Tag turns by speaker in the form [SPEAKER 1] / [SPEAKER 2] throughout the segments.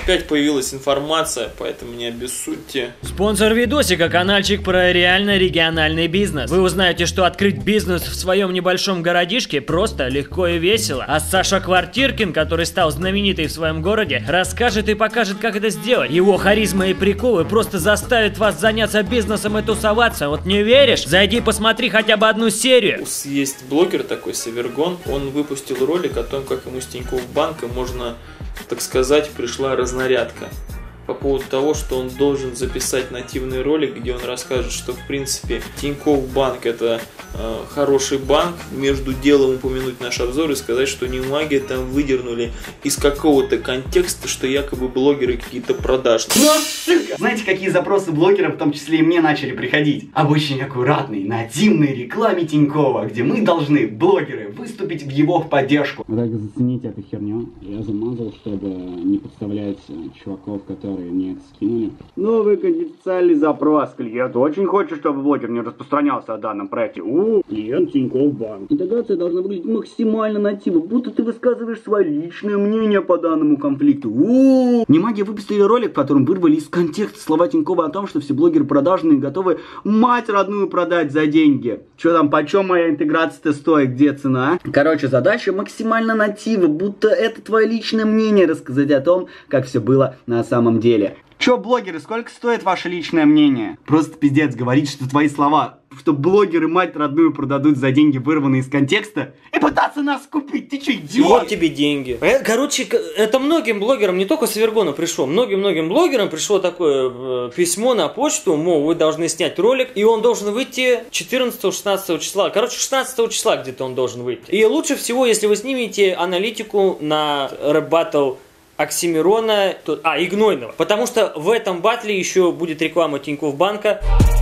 [SPEAKER 1] опять появилась информация, поэтому не обессудьте.
[SPEAKER 2] Спонсор видосика — канальчик про реально региональный бизнес. Вы узнаете, что открыть бизнес в своем небольшом городишке просто, легко и весело. А Саша Квартиркин, который стал знаменитый в своем городе, расскажет и покажет, как это сделать. Его харизма и приколы просто заставят вас заняться бизнесом и тусоваться. Вот не веришь? Зайди посмотри хотя бы одну серию.
[SPEAKER 1] Есть блогер такой, Севергон, он выпустил ролик о том, как ему с Тинькофф банка можно, так сказать, пришла разнарядка. По поводу того, что он должен записать нативный ролик, где он расскажет, что в принципе Тинькофф банк это хороший банк, между делом упомянуть наш обзор и сказать, что Немагия там выдернули из какого-то контекста, что якобы блогеры какие-то продажные.
[SPEAKER 3] Но, сука! Знаете, какие запросы блогеров, в том числе и мне, начали приходить? Об очень аккуратной, нативной рекламе Тинькова, где мы должны, блогеры, выступить в его поддержку.
[SPEAKER 4] Вы так зацените эту херню. Я замазал, чтобы не подставлять чуваков, которые мне это скинули. Новый конфиденциальный запрос. Клиент очень хочет, чтобы блогер не распространялся о данном проекте. Клиент Тинькофф банк. Интеграция должна выглядеть максимально нативно, будто ты высказываешь свое личное мнение по данному конфликту. Немагия выпустили ролик, в котором вырвали из контекста слова Тинькова о том, что все блогеры продажные готовы мать родную продать за деньги. Че там, почем моя интеграция-то стоит, где цена? Короче, задача максимально натива, будто это твое личное мнение рассказать о том, как все было на самом деле. Чё, блогеры, сколько стоит ваше личное мнение? Просто пиздец говорить, что твои слова, что блогеры мать родную продадут за деньги, вырванные из контекста, и пытаться нас купить. Ты чё, идиот?
[SPEAKER 2] Вот тебе деньги. Короче, это многим блогерам, не только Севергону пришло, многим блогерам пришло такое письмо на почту, мол, вы должны снять ролик, и он должен выйти 14-16 числа. Короче, 16 числа где-то он должен выйти. И лучше всего, если вы снимете аналитику на Рэп Баттл Оксимирона и Гнойного. Потому что в этом батле еще будет реклама Тинькофф банка.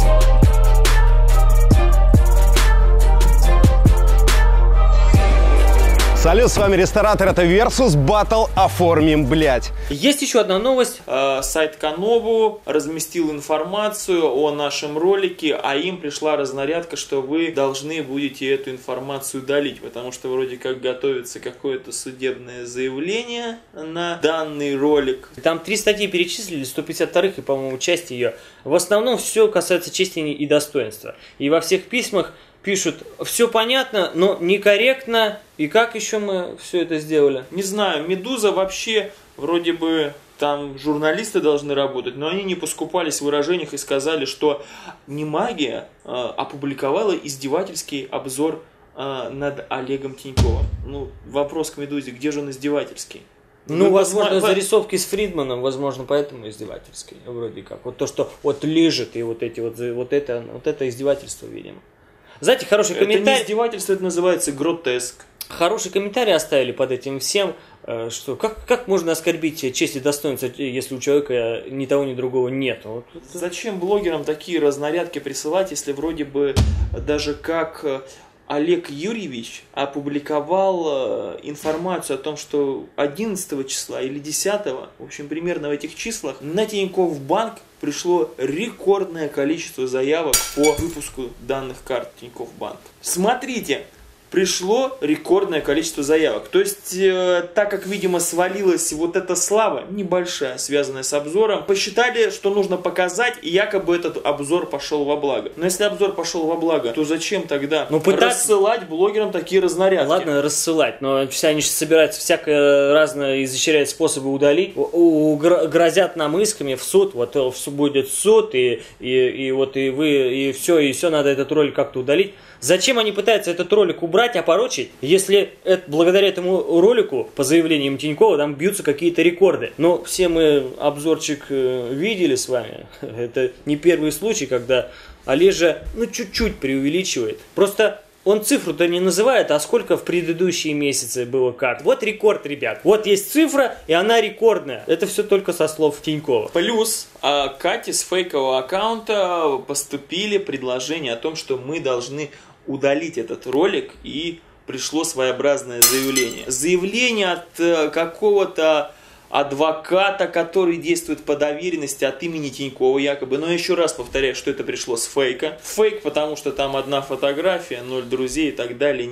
[SPEAKER 5] Салют, с вами Ресторатор, это Versus Battle оформим, блять.
[SPEAKER 2] Есть еще одна новость.
[SPEAKER 1] Сайт Канобу разместил информацию о нашем ролике, а им пришла разнарядка, что вы должны будете эту информацию удалить, потому что вроде как готовится какое-то судебное заявление на данный ролик.
[SPEAKER 2] Там 3 статьи перечислили, 152-х и, по-моему, часть ее. В основном все касается чести и достоинства. И во всех письмах пишут: все понятно, но некорректно. И как еще мы все это сделали?
[SPEAKER 1] Не знаю, Медуза вообще вроде бы там журналисты должны работать, но они не поскупались в выражениях и сказали, что Немагия опубликовала издевательский обзор над Олегом Тиньковым. Ну, вопрос к Медузе, где же он издевательский?
[SPEAKER 2] Ну, возможно, зарисовки с Фридманом, возможно, поэтому издевательский, вроде как. Вот то, что вот лежит, и вот эти вот это издевательство, видимо. Знаете, хороший комментарий.
[SPEAKER 1] Это не издевательство, это называется гротеск.
[SPEAKER 2] Хороший комментарий оставили под этим всем, что как можно оскорбить честь и достоинство, если у человека ни того, ни другого нет. Вот.
[SPEAKER 1] Зачем блогерам такие разнарядки присылать, если вроде бы даже как Олег Юрьевич опубликовал информацию о том, что 11 числа или 10, в общем, примерно в этих числах, на Тинькофф банк пришло рекордное количество заявок по выпуску данных карт Тинькофф банк. Смотрите, пришло рекордное количество заявок. То есть, так как, видимо, свалилась вот эта слава, небольшая, связанная с обзором, посчитали, что нужно показать, и якобы этот обзор пошел во благо. Но если обзор пошел во благо, то зачем тогда рассылать блогерам такие разнарядки?
[SPEAKER 2] Ладно, рассылать, но все они собираются всякое разное, изощряют способы удалить, грозят нам исками в суд, вот будет суд, и все надо этот ролик как-то удалить. Зачем они пытаются этот ролик убрать, опорочить, если благодаря этому ролику, по заявлениям Тинькова, там бьются какие-то рекорды? Но все мы обзорчик видели с вами. Это не первый случай, когда Олежа чуть-чуть преувеличивает. Просто он цифру-то не называет, а сколько в предыдущие месяцы было карт. Вот рекорд, ребят. Вот есть цифра, и она рекордная. Это все только со слов Тинькова.
[SPEAKER 1] Плюс Кате с фейкового аккаунта поступили предложения о том, что мы должны удалить этот ролик, и пришло своеобразное заявление. Заявление от какого-то адвоката, который действует по доверенности от имени Тинькова якобы. Но еще раз повторяю, что это пришло с фейка. Фейк, потому что там одна фотография, 0 друзей и так далее,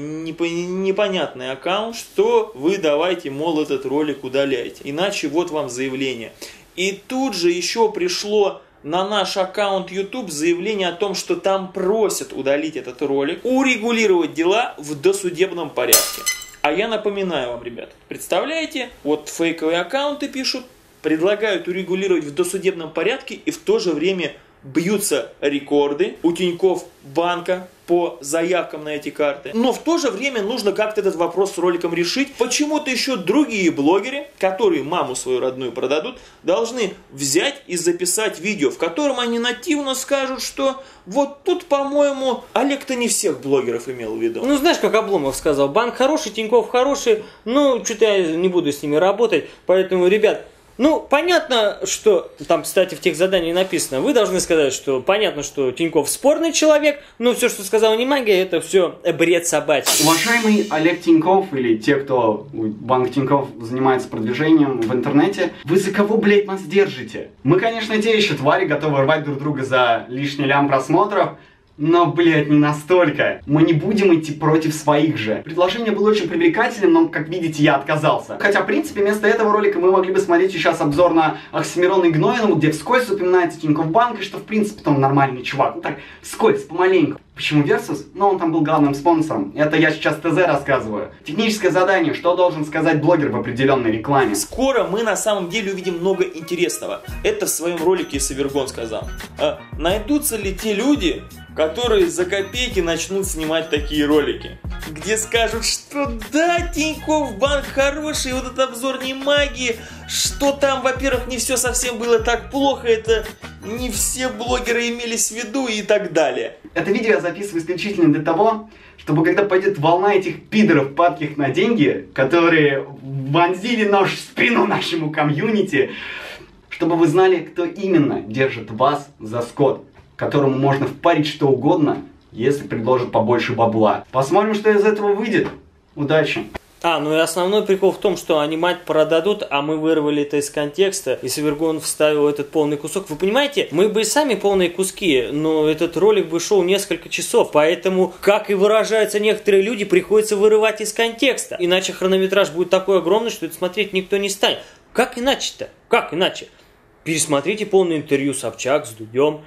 [SPEAKER 1] непонятный аккаунт, что вы давайте, мол, этот ролик удаляйте. Иначе вот вам заявление. И тут же еще пришло на наш аккаунт YouTube заявление о том, что там просят удалить этот ролик, урегулировать дела в досудебном порядке. А я напоминаю вам, ребят, представляете, вот фейковые аккаунты пишут, предлагают урегулировать в досудебном порядке и в то же время бьются рекорды у Тинькофф банка по заявкам на эти карты. Но в то же время нужно как-то этот вопрос с роликом решить. Почему-то еще другие блогеры, которые маму свою родную продадут, должны взять и записать видео, в котором они нативно скажут, что вот тут, по-моему, Олег-то не всех блогеров имел в виду.
[SPEAKER 2] Ну, знаешь, как Обломов сказал, банк хороший, Тинькофф хороший, ну, что-то я не буду с ними работать, поэтому, ребят, ну, понятно, что, там, кстати, в тех заданиях написано, вы должны сказать, что понятно, что Тинькофф спорный человек, но все, что сказал Немагия, это все бред собачий.
[SPEAKER 3] Уважаемый Олег Тинькофф или те, кто банк Тинькофф занимается продвижением в интернете, вы за кого, блядь, нас держите? Мы, конечно, те еще твари, готовы рвать друг друга за лишний лям просмотров, но, блядь, не настолько. Мы не будем идти против своих же. Предложение было очень привлекательным, но, как видите, я отказался. Хотя, в принципе, вместо этого ролика мы могли бы смотреть сейчас обзор на Оксимирона Игноинова, где вскользь упоминается Тинькофф банк, и что, в принципе, он нормальный чувак. Ну так, вскользь, помаленьку. Почему Versus? Ну, он там был главным спонсором. Это я сейчас ТЗ рассказываю. Техническое задание, что должен сказать блогер в определенной рекламе.
[SPEAKER 1] Скоро мы на самом деле увидим много интересного. Это в своем ролике Савергон сказал. Найдутся ли те люди, которые за копейки начнут снимать такие ролики, где скажут, что да, Тинькофф банк хороший, вот этот обзор не магии, что там, во-первых, не все совсем было так плохо, это не все блогеры имелись в виду и так далее.
[SPEAKER 3] Это видео я записываю исключительно для того, чтобы когда пойдет волна этих пидоров, падких на деньги, которые вонзили нож в спину нашему комьюнити, чтобы вы знали, кто именно держит вас за скот, которому можно впарить что угодно, если предложат побольше бабла. Посмотрим, что из этого выйдет. Удачи!
[SPEAKER 2] Ну и основной прикол в том, что они мать продадут, а мы вырвали это из контекста, и Савергон вставил этот полный кусок. Вы понимаете, мы бы и сами полные куски, но этот ролик бы шел несколько часов, поэтому, как и выражаются некоторые люди, приходится вырывать из контекста. Иначе хронометраж будет такой огромный, что это смотреть никто не станет. Как иначе-то? Как иначе? Пересмотрите полное интервью Собчак с Дудем,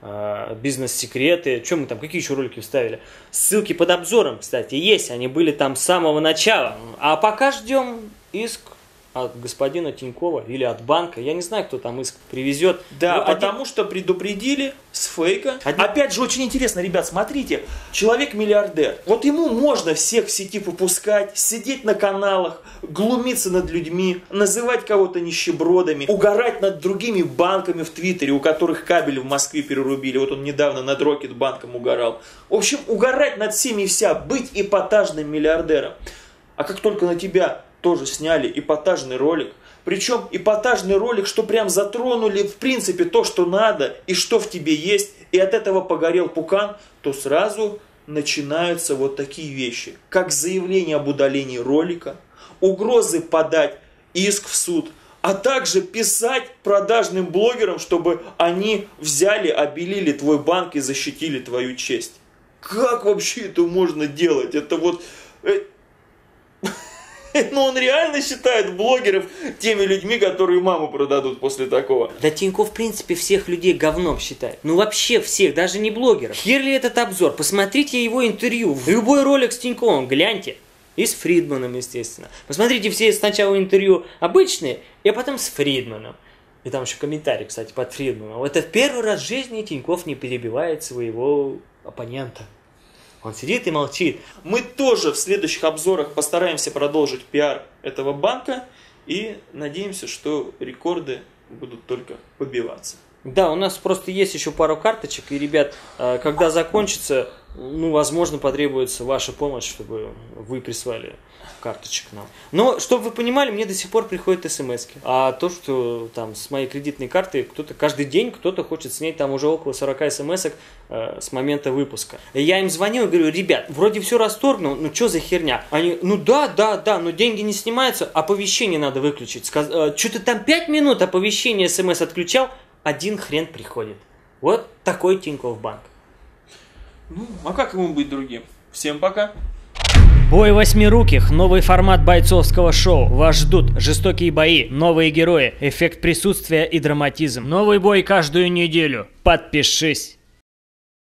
[SPEAKER 2] бизнес-секреты, что мы там, какие еще ролики вставили. Ссылки под обзором, кстати, есть, они были там с самого начала. А пока ждем иск от господина Тинькова или от банка. Я не знаю, кто там иск привезет.
[SPEAKER 1] Да, потому что предупредили с фейка. Опять же, очень интересно, ребят, смотрите. Человек-миллиардер. Вот ему можно всех в сети попускать, сидеть на каналах, глумиться над людьми, называть кого-то нищебродами, угорать над другими банками в Твиттере, у которых кабель в Москве перерубили. Вот он недавно над Рокетбанком угорал. В общем, угорать над всеми и вся, быть эпатажным миллиардером. А как только на тебя тоже сняли эпатажный ролик. Причем эпатажный ролик, что прям затронули в принципе то, что надо и что в тебе есть, и от этого погорел пукан, то сразу начинаются вот такие вещи, как заявление об удалении ролика, угрозы подать иск в суд, а также писать продажным блогерам, чтобы они взяли, обелили твой банк и защитили твою честь. Как вообще это можно делать? Это вот... Но он реально считает блогеров теми людьми, которые маму продадут после такого.
[SPEAKER 2] Да Тинькофф, в принципе, всех людей говном считает. Ну вообще всех, даже не блогеров. Хер ли этот обзор? Посмотрите его интервью. Любой ролик с Тиньковым гляньте. И с Фридманом, естественно. Посмотрите все сначала интервью обычные, и потом с Фридманом. И там еще комментарий, кстати, под Фридманом. Это в первый раз в жизни Тинькофф не перебивает своего оппонента. Он сидит и молчит.
[SPEAKER 1] Мы тоже в следующих обзорах постараемся продолжить пиар этого банка и надеемся, что рекорды будут только побиваться.
[SPEAKER 2] Да, у нас просто есть еще пару карточек, и, ребят, когда закончится, ну, возможно, потребуется ваша помощь, чтобы вы прислали карточек нам. Но, чтобы вы понимали, мне до сих пор приходят смс-ки. А то, что там с моей кредитной карты кто-то каждый день, кто-то хочет снять там уже около 40 смс-ок с момента выпуска. И я им звоню и говорю: ребят, вроде все расторгнул, ну что за херня? Они: ну да, но деньги не снимаются, оповещение надо выключить. Что-то там 5 минут оповещение смс отключал, один хрен приходит. Вот такой Тинькофф Банк.
[SPEAKER 1] Ну, а как ему быть другим? Всем пока.
[SPEAKER 2] Бой восьмируких, новый формат бойцовского шоу. Вас ждут жестокие бои, новые герои, эффект присутствия и драматизм. Новый бой каждую неделю. Подпишись.